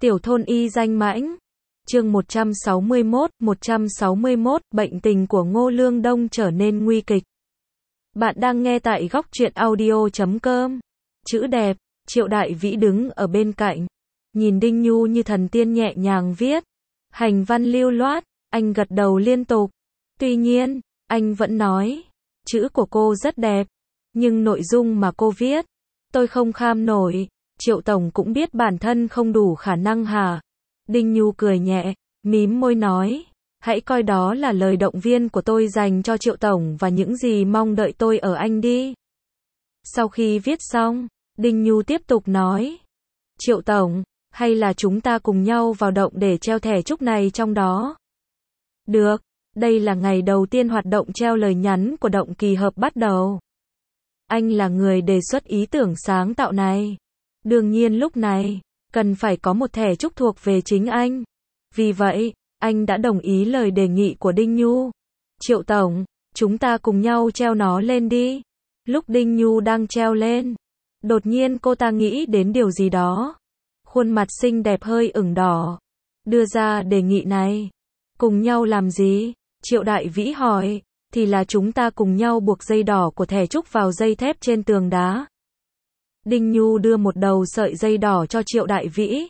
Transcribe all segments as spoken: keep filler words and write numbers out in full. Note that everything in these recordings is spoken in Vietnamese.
Tiểu thôn y danh mãnh. Chương một trăm sáu mươi mốt, một trăm sáu mươi mốt, bệnh tình của Ngô Lương Đông trở nên nguy kịch. Bạn đang nghe tại góc truyện audio chấm com. Chữ đẹp, Triệu Đại Vĩ đứng ở bên cạnh, nhìn Đinh Nhu như thần tiên nhẹ nhàng viết. Hành văn lưu loát, anh gật đầu liên tục. Tuy nhiên, anh vẫn nói, chữ của cô rất đẹp, nhưng nội dung mà cô viết, tôi không kham nổi. Triệu Tổng cũng biết bản thân không đủ khả năng hả? Đinh Nhu cười nhẹ, mím môi nói, hãy coi đó là lời động viên của tôi dành cho Triệu Tổng và những gì mong đợi tôi ở anh đi. Sau khi viết xong, Đinh Nhu tiếp tục nói, Triệu Tổng, hay là chúng ta cùng nhau vào động để treo thẻ chúc này trong đó? Được, đây là ngày đầu tiên hoạt động treo lời nhắn của động kỳ hợp bắt đầu. Anh là người đề xuất ý tưởng sáng tạo này. Đương nhiên lúc này, cần phải có một thẻ chúc thuộc về chính anh. Vì vậy, anh đã đồng ý lời đề nghị của Đinh Nhu. Triệu Tổng, chúng ta cùng nhau treo nó lên đi. Lúc Đinh Nhu đang treo lên, đột nhiên cô ta nghĩ đến điều gì đó. Khuôn mặt xinh đẹp hơi ửng đỏ. Đưa ra đề nghị này. Cùng nhau làm gì? Triệu Đại Vĩ hỏi. Thì là chúng ta cùng nhau buộc dây đỏ của thẻ chúc vào dây thép trên tường đá. Đinh Nhu đưa một đầu sợi dây đỏ cho Triệu Đại Vĩ.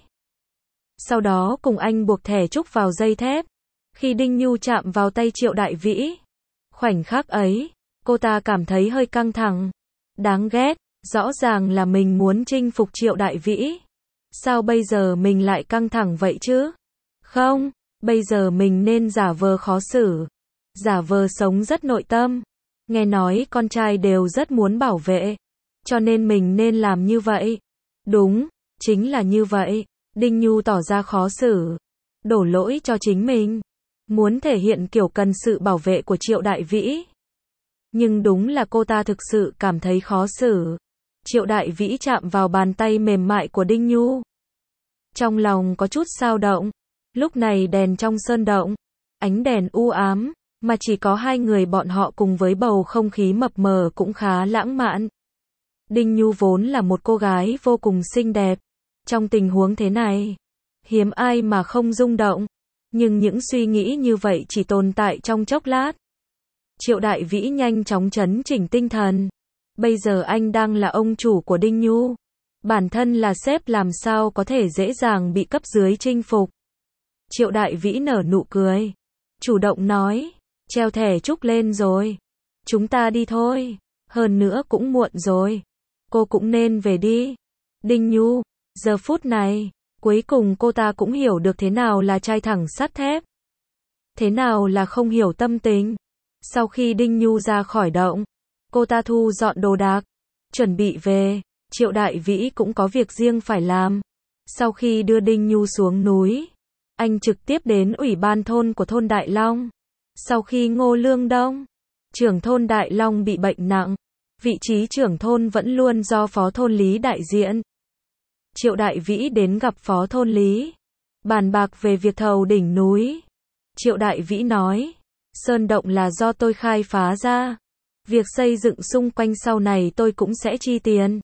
Sau đó cùng anh buộc thẻ chúc vào dây thép. Khi Đinh Nhu chạm vào tay Triệu Đại Vĩ, khoảnh khắc ấy, cô ta cảm thấy hơi căng thẳng. Đáng ghét, rõ ràng là mình muốn chinh phục Triệu Đại Vĩ. Sao bây giờ mình lại căng thẳng vậy chứ? Không, bây giờ mình nên giả vờ khó xử. Giả vờ sống rất nội tâm. Nghe nói con trai đều rất muốn bảo vệ. Cho nên mình nên làm như vậy. Đúng, chính là như vậy. Đinh Nhu tỏ ra khó xử. Đổ lỗi cho chính mình. Muốn thể hiện kiểu cần sự bảo vệ của Triệu Đại Vĩ. Nhưng đúng là cô ta thực sự cảm thấy khó xử. Triệu Đại Vĩ chạm vào bàn tay mềm mại của Đinh Nhu. Trong lòng có chút dao động. Lúc này đèn trong sơn động, ánh đèn u ám, mà chỉ có hai người bọn họ cùng với bầu không khí mập mờ cũng khá lãng mạn. Đinh Nhu vốn là một cô gái vô cùng xinh đẹp. Trong tình huống thế này, hiếm ai mà không rung động. Nhưng những suy nghĩ như vậy chỉ tồn tại trong chốc lát. Triệu Đại Vĩ nhanh chóng trấn chỉnh tinh thần. Bây giờ anh đang là ông chủ của Đinh Nhu. Bản thân là sếp làm sao có thể dễ dàng bị cấp dưới chinh phục. Triệu Đại Vĩ nở nụ cười. Chủ động nói, treo thẻ chúc lên rồi. Chúng ta đi thôi. Hơn nữa cũng muộn rồi. Cô cũng nên về đi. Đinh Nhu, giờ phút này, cuối cùng cô ta cũng hiểu được thế nào là trai thẳng sắt thép. Thế nào là không hiểu tâm tình. Sau khi Đinh Nhu ra khỏi động, cô ta thu dọn đồ đạc, chuẩn bị về. Triệu Đại Vĩ cũng có việc riêng phải làm. Sau khi đưa Đinh Nhu xuống núi, anh trực tiếp đến ủy ban thôn của thôn Đại Long. Sau khi Ngô Lương Đông, trưởng thôn Đại Long bị bệnh nặng, vị trí trưởng thôn vẫn luôn do phó thôn Lý đại diện. Triệu Đại Vĩ đến gặp phó thôn Lý, bàn bạc về việc thầu đỉnh núi. Triệu Đại Vĩ nói, sơn động là do tôi khai phá ra. Việc xây dựng xung quanh sau này tôi cũng sẽ chi tiền.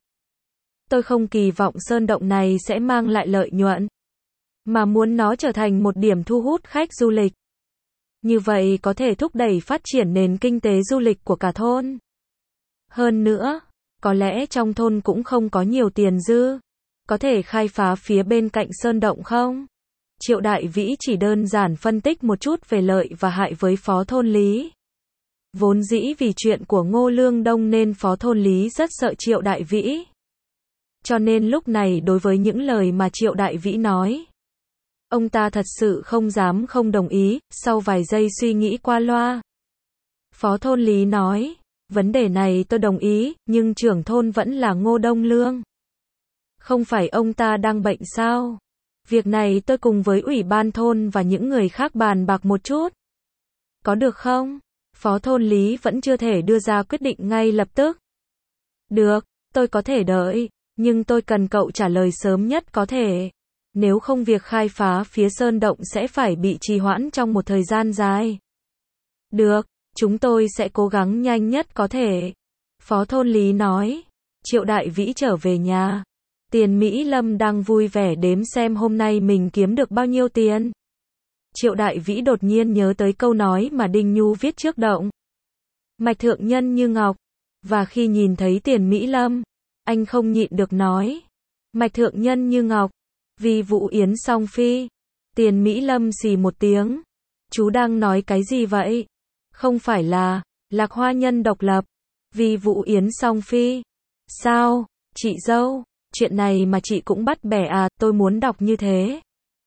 Tôi không kỳ vọng sơn động này sẽ mang lại lợi nhuận, mà muốn nó trở thành một điểm thu hút khách du lịch. Như vậy có thể thúc đẩy phát triển nền kinh tế du lịch của cả thôn. Hơn nữa, có lẽ trong thôn cũng không có nhiều tiền dư. Có thể khai phá phía bên cạnh sơn động không? Triệu Đại Vĩ chỉ đơn giản phân tích một chút về lợi và hại với phó thôn Lý. Vốn dĩ vì chuyện của Ngô Lương Đông nên phó thôn Lý rất sợ Triệu Đại Vĩ. Cho nên lúc này đối với những lời mà Triệu Đại Vĩ nói, ông ta thật sự không dám không đồng ý. Sau vài giây suy nghĩ qua loa, phó thôn Lý nói, vấn đề này tôi đồng ý, nhưng trưởng thôn vẫn là Ngô Đông Lương. Không phải ông ta đang bệnh sao? Việc này tôi cùng với ủy ban thôn và những người khác bàn bạc một chút. Có được không? Phó thôn Lý vẫn chưa thể đưa ra quyết định ngay lập tức. Được, tôi có thể đợi, nhưng tôi cần cậu trả lời sớm nhất có thể. Nếu không việc khai phá phía sơn động sẽ phải bị trì hoãn trong một thời gian dài. Được, chúng tôi sẽ cố gắng nhanh nhất có thể. Phó thôn Lý nói. Triệu Đại Vĩ trở về nhà. Tiền Mỹ Lâm đang vui vẻ đếm xem hôm nay mình kiếm được bao nhiêu tiền. Triệu Đại Vĩ đột nhiên nhớ tới câu nói mà Đinh Nhu viết trước động. Mạch thượng nhân như ngọc. Và khi nhìn thấy Tiền Mỹ Lâm, anh không nhịn được nói. Mạch thượng nhân như ngọc. Vì Vũ Yến song phi. Tiền Mỹ Lâm xì một tiếng. Chú đang nói cái gì vậy? Không phải là Lạc Hoa nhân độc lập. Vì Vũ Yến song phi. Sao? Chị dâu, chuyện này mà chị cũng bắt bẻ à, tôi muốn đọc như thế.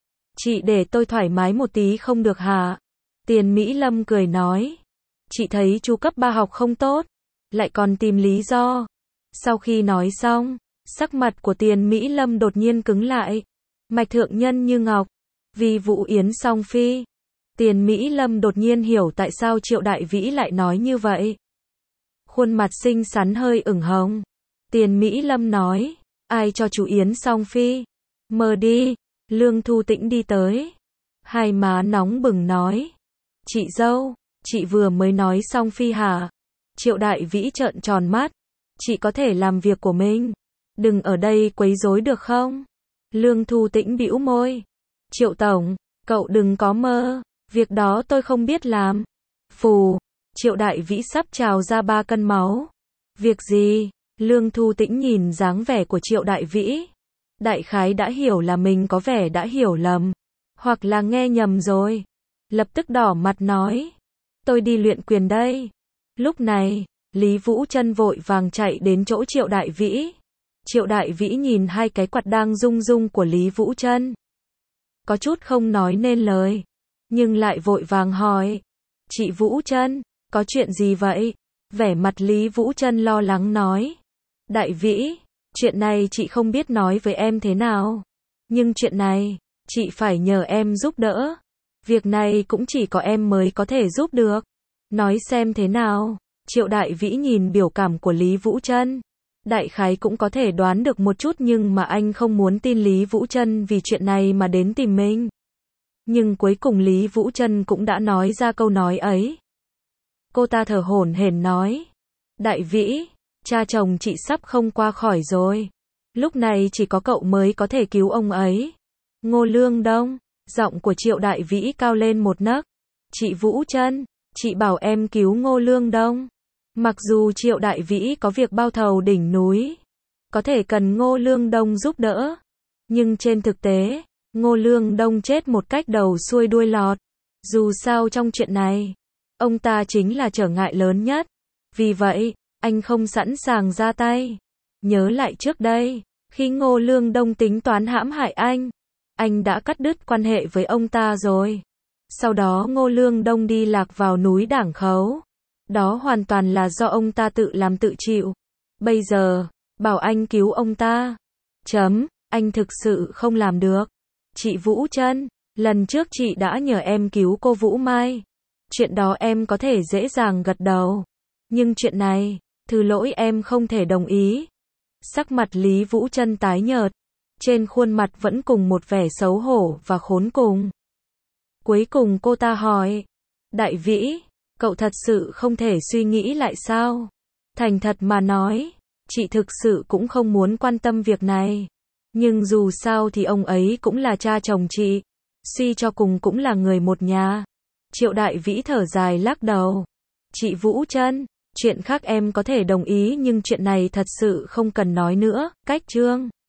Chị để tôi thoải mái một tí không được hả? Tiền Mỹ Lâm cười nói. Chị thấy chú cấp ba học không tốt, lại còn tìm lý do. Sau khi nói xong, sắc mặt của Tiền Mỹ Lâm đột nhiên cứng lại. Mạch thượng nhân như ngọc. Vì Vũ Yến song phi. Tiền Mỹ Lâm đột nhiên hiểu tại sao Triệu Đại Vĩ lại nói như vậy. Khuôn mặt xinh xắn hơi ửng hồng. Tiền Mỹ Lâm nói. Ai cho chú Yến song phi? Mờ đi. Lương Thu Tĩnh đi tới. Hai má nóng bừng nói. Chị dâu, chị vừa mới nói song phi hả? Triệu Đại Vĩ trợn tròn mắt. Chị có thể làm việc của mình. Đừng ở đây quấy rối được không? Lương Thu Tĩnh bĩu môi. Triệu tổng, cậu đừng có mơ. Việc đó tôi không biết làm. Phù. Triệu Đại Vĩ sắp trào ra ba cân máu. Việc gì? Lương Thu Tĩnh nhìn dáng vẻ của Triệu Đại Vĩ. Đại khái đã hiểu là mình có vẻ đã hiểu lầm. Hoặc là nghe nhầm rồi. Lập tức đỏ mặt nói. Tôi đi luyện quyền đây. Lúc này, Lý Vũ Trân vội vàng chạy đến chỗ Triệu Đại Vĩ. Triệu Đại Vĩ nhìn hai cái quạt đang rung rung của Lý Vũ Trân. Có chút không nói nên lời. Nhưng lại vội vàng hỏi. Chị Vũ Trân, có chuyện gì vậy? Vẻ mặt Lý Vũ Trân lo lắng nói. Đại Vĩ, chuyện này chị không biết nói với em thế nào. Nhưng chuyện này, chị phải nhờ em giúp đỡ. Việc này cũng chỉ có em mới có thể giúp được. Nói xem thế nào. Triệu Đại Vĩ nhìn biểu cảm của Lý Vũ Trân. Đại khái cũng có thể đoán được một chút nhưng mà anh không muốn tin Lý Vũ Trân vì chuyện này mà đến tìm mình. Nhưng cuối cùng Lý Vũ Trân cũng đã nói ra câu nói ấy. Cô ta thở hổn hển nói. Đại Vĩ, cha chồng chị sắp không qua khỏi rồi. Lúc này chỉ có cậu mới có thể cứu ông ấy. Ngô Lương Đông, giọng của Triệu Đại Vĩ cao lên một nấc. Chị Vũ Trân, chị bảo em cứu Ngô Lương Đông. Mặc dù Triệu Đại Vĩ có việc bao thầu đỉnh núi, có thể cần Ngô Lương Đông giúp đỡ. Nhưng trên thực tế, Ngô Lương Đông chết một cách đầu xuôi đuôi lọt. Dù sao trong chuyện này, ông ta chính là trở ngại lớn nhất. Vì vậy, anh không sẵn sàng ra tay. Nhớ lại trước đây, khi Ngô Lương Đông tính toán hãm hại anh, anh đã cắt đứt quan hệ với ông ta rồi. Sau đó Ngô Lương Đông đi lạc vào núi Đảng Khấu. Đó hoàn toàn là do ông ta tự làm tự chịu. Bây giờ, bảo anh cứu ông ta. Chấm, anh thực sự không làm được. Chị Vũ Trân, lần trước chị đã nhờ em cứu cô Vũ Mai. Chuyện đó em có thể dễ dàng gật đầu. Nhưng chuyện này, thứ lỗi em không thể đồng ý. Sắc mặt Lý Vũ Trân tái nhợt. Trên khuôn mặt vẫn cùng một vẻ xấu hổ và khốn cùng. Cuối cùng cô ta hỏi. Đại Vĩ, cậu thật sự không thể suy nghĩ lại sao? Thành thật mà nói, chị thực sự cũng không muốn quan tâm việc này. Nhưng dù sao thì ông ấy cũng là cha chồng chị. Suy cho cùng cũng là người một nhà. Triệu Đại Vĩ thở dài lắc đầu. Chị Vũ Trân, chuyện khác em có thể đồng ý nhưng chuyện này thật sự không cần nói nữa. Cách chương